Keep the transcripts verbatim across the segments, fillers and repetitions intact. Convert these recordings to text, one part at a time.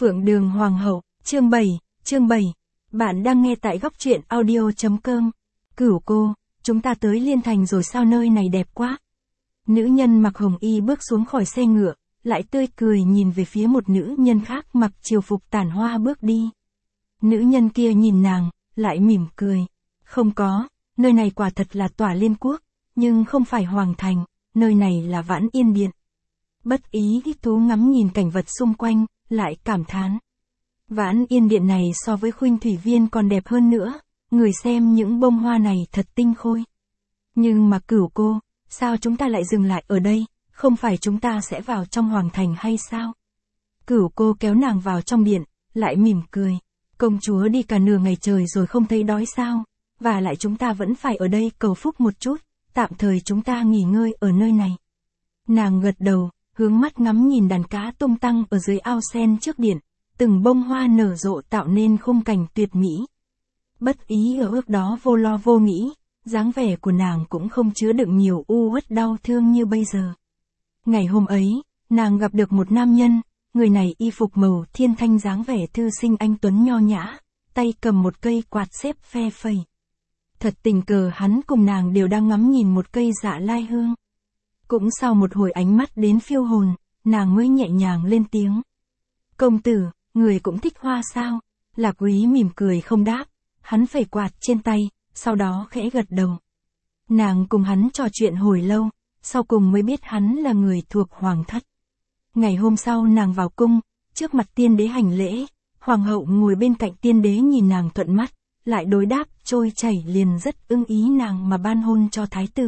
Phượng Đường Hoàng hậu, chương bảy, chương bảy. Bạn đang nghe tại góc truyện audio chấm com. Cửu cô, chúng ta tới Liên Thành rồi sao, nơi này đẹp quá. Nữ nhân mặc hồng y bước xuống khỏi xe ngựa, lại tươi cười nhìn về phía một nữ nhân khác mặc triều phục Tản Hoa bước đi. Nữ nhân kia nhìn nàng, lại mỉm cười. Không có, nơi này quả thật là tỏa liên quốc, nhưng không phải hoàng thành, nơi này là Vãn Yên Điện. Bất ý thích thú ngắm nhìn cảnh vật xung quanh, lại cảm thán. Vãn Yên Điện này so với Khuynh Thủy Viên còn đẹp hơn nữa, người xem những bông hoa này thật tinh khôi. Nhưng mà Cửu cô, sao chúng ta lại dừng lại ở đây, không phải chúng ta sẽ vào trong hoàng thành hay sao? Cửu cô kéo nàng vào trong điện, lại mỉm cười. Công chúa đi cả nửa ngày trời rồi không thấy đói sao, và lại chúng ta vẫn phải ở đây cầu phúc một chút, tạm thời chúng ta nghỉ ngơi ở nơi này. Nàng gật đầu, hướng mắt ngắm nhìn đàn cá tung tăng ở dưới ao sen trước điện, từng bông hoa nở rộ tạo nên khung cảnh tuyệt mỹ. Bất ý ở ước đó vô lo vô nghĩ, dáng vẻ của nàng cũng không chứa đựng nhiều u uất đau thương như bây giờ. Ngày hôm ấy, nàng gặp được một nam nhân, người này y phục màu thiên thanh dáng vẻ thư sinh anh tuấn nho nhã, tay cầm một cây quạt xếp phe phẩy. Thật tình cờ hắn cùng nàng đều đang ngắm nhìn một cây dạ lai hương. Cũng sau một hồi ánh mắt đến phiêu hồn, nàng mới nhẹ nhàng lên tiếng. Công tử, người cũng thích hoa sao? Lạc Quý mỉm cười không đáp, hắn phẩy quạt trên tay, sau đó khẽ gật đầu. Nàng cùng hắn trò chuyện hồi lâu, sau cùng mới biết hắn là người thuộc hoàng thất. Ngày hôm sau nàng vào cung, trước mặt tiên đế hành lễ, hoàng hậu ngồi bên cạnh tiên đế nhìn nàng thuận mắt, lại đối đáp trôi chảy liền rất ưng ý nàng mà ban hôn cho thái tử.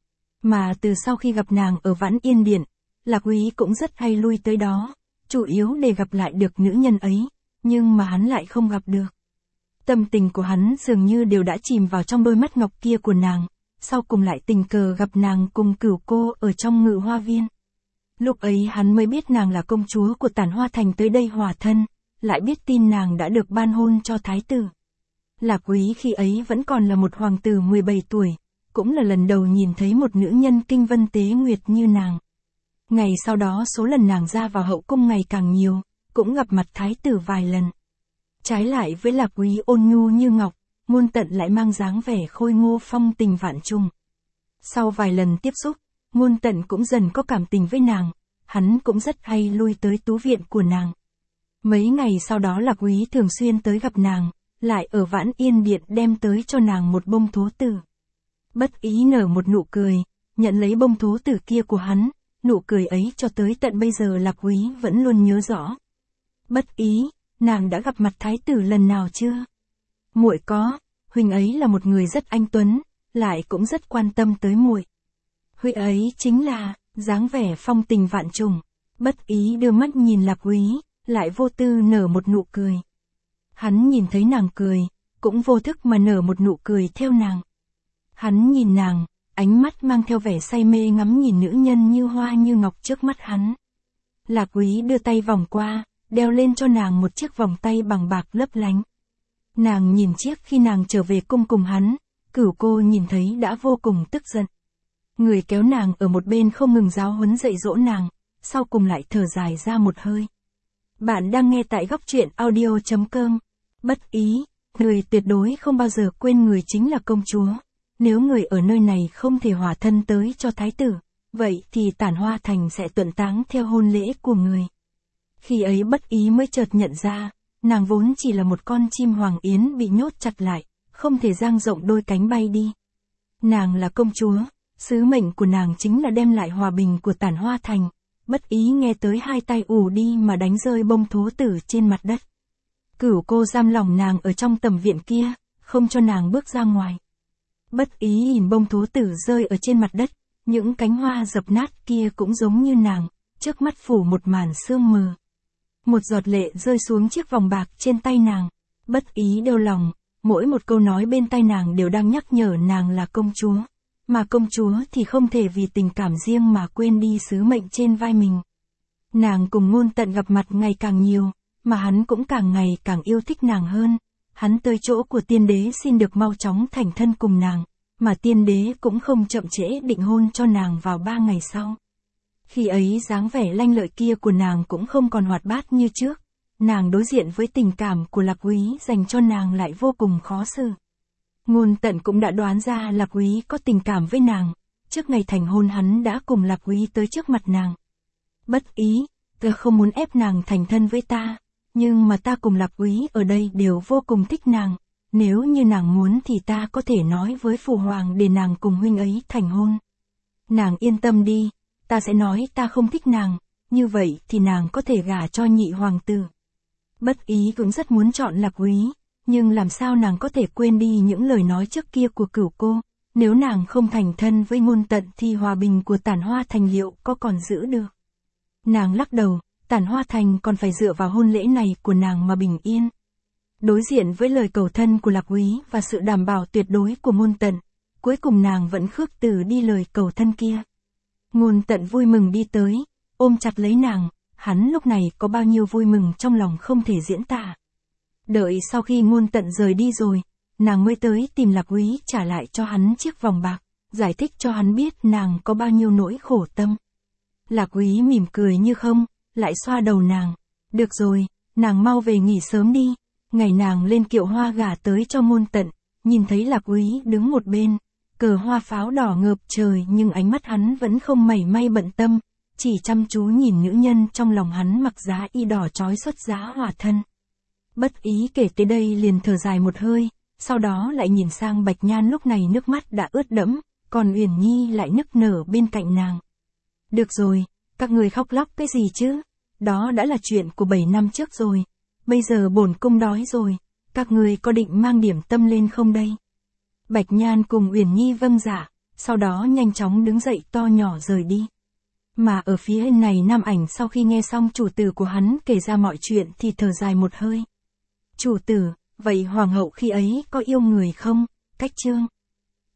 Mà từ sau khi gặp nàng ở Vãn Yên Điện, Lạc Quý cũng rất hay lui tới đó, chủ yếu để gặp lại được nữ nhân ấy, nhưng mà hắn lại không gặp được. Tâm tình của hắn dường như đều đã chìm vào trong đôi mắt ngọc kia của nàng, sau cùng lại tình cờ gặp nàng cùng Cửu cô ở trong Ngự Hoa Viên. Lúc ấy hắn mới biết nàng là công chúa của Tản Hoa Thành tới đây hòa thân, lại biết tin nàng đã được ban hôn cho thái tử. Lạc Quý khi ấy vẫn còn là một hoàng tử mười bảy tuổi, cũng là lần đầu nhìn thấy một nữ nhân kinh vân tế nguyệt như nàng. Ngày sau đó số lần nàng ra vào hậu cung ngày càng nhiều, cũng gặp mặt thái tử vài lần. Trái lại với Lạc Quý ôn nhu như ngọc, Ngôn Tận lại mang dáng vẻ khôi ngô phong tình vạn trùng. Sau vài lần tiếp xúc, Ngôn Tận cũng dần có cảm tình với nàng, hắn cũng rất hay lui tới tú viện của nàng. Mấy ngày sau đó Lạc Quý thường xuyên tới gặp nàng, lại ở Vãn Yên Điện đem tới cho nàng một bông thố tử. Bất ý nở một nụ cười, nhận lấy bông thố tử kia của hắn, nụ cười ấy cho tới tận bây giờ Lạc Quý vẫn luôn nhớ rõ. Bất ý, nàng đã gặp mặt thái tử lần nào chưa? Muội có, huynh ấy là một người rất anh tuấn, lại cũng rất quan tâm tới muội. Huynh ấy chính là dáng vẻ phong tình vạn trùng. Bất ý đưa mắt nhìn Lạc Quý, lại vô tư nở một nụ cười. Hắn nhìn thấy nàng cười, cũng vô thức mà nở một nụ cười theo nàng. Hắn nhìn nàng, ánh mắt mang theo vẻ say mê ngắm nhìn nữ nhân như hoa như ngọc trước mắt hắn. Lạc Quý đưa tay vòng qua, đeo lên cho nàng một chiếc vòng tay bằng bạc lấp lánh. Nàng nhìn chiếc khi nàng trở về cung cùng hắn, Cửu cô nhìn thấy đã vô cùng tức giận. Người kéo nàng ở một bên không ngừng giáo huấn dạy dỗ nàng, sau cùng lại thở dài ra một hơi. Bạn đang nghe tại góc truyện audio chấm com. Bất ý, người tuyệt đối không bao giờ quên người chính là công chúa. Nếu người ở nơi này không thể hòa thân tới cho thái tử, vậy thì Tản Hoa Thành sẽ tuận táng theo hôn lễ của người. Khi ấy Bất ý mới chợt nhận ra, nàng vốn chỉ là một con chim hoàng yến bị nhốt chặt lại, không thể dang rộng đôi cánh bay đi. Nàng là công chúa, sứ mệnh của nàng chính là đem lại hòa bình của Tản Hoa Thành. Bất ý nghe tới hai tay ù đi mà đánh rơi bông thố tử trên mặt đất. Cửu cô giam lòng nàng ở trong tầm viện kia, không cho nàng bước ra ngoài. Bất ý nhìn bông thố tử rơi ở trên mặt đất, những cánh hoa dập nát kia cũng giống như nàng, trước mắt phủ một màn sương mờ. Một giọt lệ rơi xuống chiếc vòng bạc trên tay nàng. Bất ý đau lòng, mỗi một câu nói bên tai nàng đều đang nhắc nhở nàng là công chúa. Mà công chúa thì không thể vì tình cảm riêng mà quên đi sứ mệnh trên vai mình. Nàng cùng Ngôn Tận gặp mặt ngày càng nhiều, mà hắn cũng càng ngày càng yêu thích nàng hơn. Hắn tới chỗ của tiên đế xin được mau chóng thành thân cùng nàng, mà tiên đế cũng không chậm trễ định hôn cho nàng vào ba ngày sau. Khi ấy dáng vẻ lanh lợi kia của nàng cũng không còn hoạt bát như trước, nàng đối diện với tình cảm của Lạc Úy dành cho nàng lại vô cùng khó xử. Ngôn Tận cũng đã đoán ra Lạc Úy có tình cảm với nàng, trước ngày thành hôn hắn đã cùng Lạc Úy tới trước mặt nàng. Bất ý, ta không muốn ép nàng thành thân với ta, nhưng mà ta cùng Lạc Úy ở đây đều vô cùng thích nàng, nếu như nàng muốn thì ta có thể nói với Phụ Hoàng để nàng cùng huynh ấy thành hôn. Nàng yên tâm đi, ta sẽ nói ta không thích nàng, như vậy thì nàng có thể gả cho nhị hoàng tử. Bất ý cũng rất muốn chọn Lạc Úy, nhưng làm sao nàng có thể quên đi những lời nói trước kia của Cửu cô, nếu nàng không thành thân với Ngôn Tận thì hòa bình của Tản Hoa Thành liệu có còn giữ được. Nàng lắc đầu, Tản Hoa Thành còn phải dựa vào hôn lễ này của nàng mà bình yên. Đối diện với lời cầu thân của Lạc Úy và sự đảm bảo tuyệt đối của Ngôn Tận, cuối cùng nàng vẫn khước từ đi lời cầu thân kia. Ngôn Tận vui mừng đi tới, ôm chặt lấy nàng, hắn lúc này có bao nhiêu vui mừng trong lòng không thể diễn tả. Đợi sau khi Ngôn Tận rời đi rồi, nàng mới tới tìm Lạc Úy trả lại cho hắn chiếc vòng bạc, giải thích cho hắn biết nàng có bao nhiêu nỗi khổ tâm. Lạc Úy mỉm cười như không, lại xoa đầu nàng. Được rồi, nàng mau về nghỉ sớm đi. Ngày nàng lên kiệu hoa gả tới cho Ngôn Tận, nhìn thấy Lạc Úy đứng một bên, cờ hoa pháo đỏ ngợp trời nhưng ánh mắt hắn vẫn không mảy may bận tâm, chỉ chăm chú nhìn nữ nhân trong lòng hắn mặc giá y đỏ trói xuất giá hòa thân. Bất ý kể tới đây liền thở dài một hơi, sau đó lại nhìn sang Bạch Nhan lúc này nước mắt đã ướt đẫm, còn Uyển Nhi lại nức nở bên cạnh nàng. Được rồi, các người khóc lóc cái gì chứ? Đó đã là chuyện của bảy năm trước rồi. Bây giờ bổn cung đói rồi, các người có định mang điểm tâm lên không đây? Bạch Nhan cùng Uyển Nhi vâng dạ, sau đó nhanh chóng đứng dậy to nhỏ rời đi. Mà ở phía này Nam Ảnh sau khi nghe xong chủ tử của hắn kể ra mọi chuyện thì thở dài một hơi. Chủ tử, vậy hoàng hậu khi ấy có yêu người không? Cách chương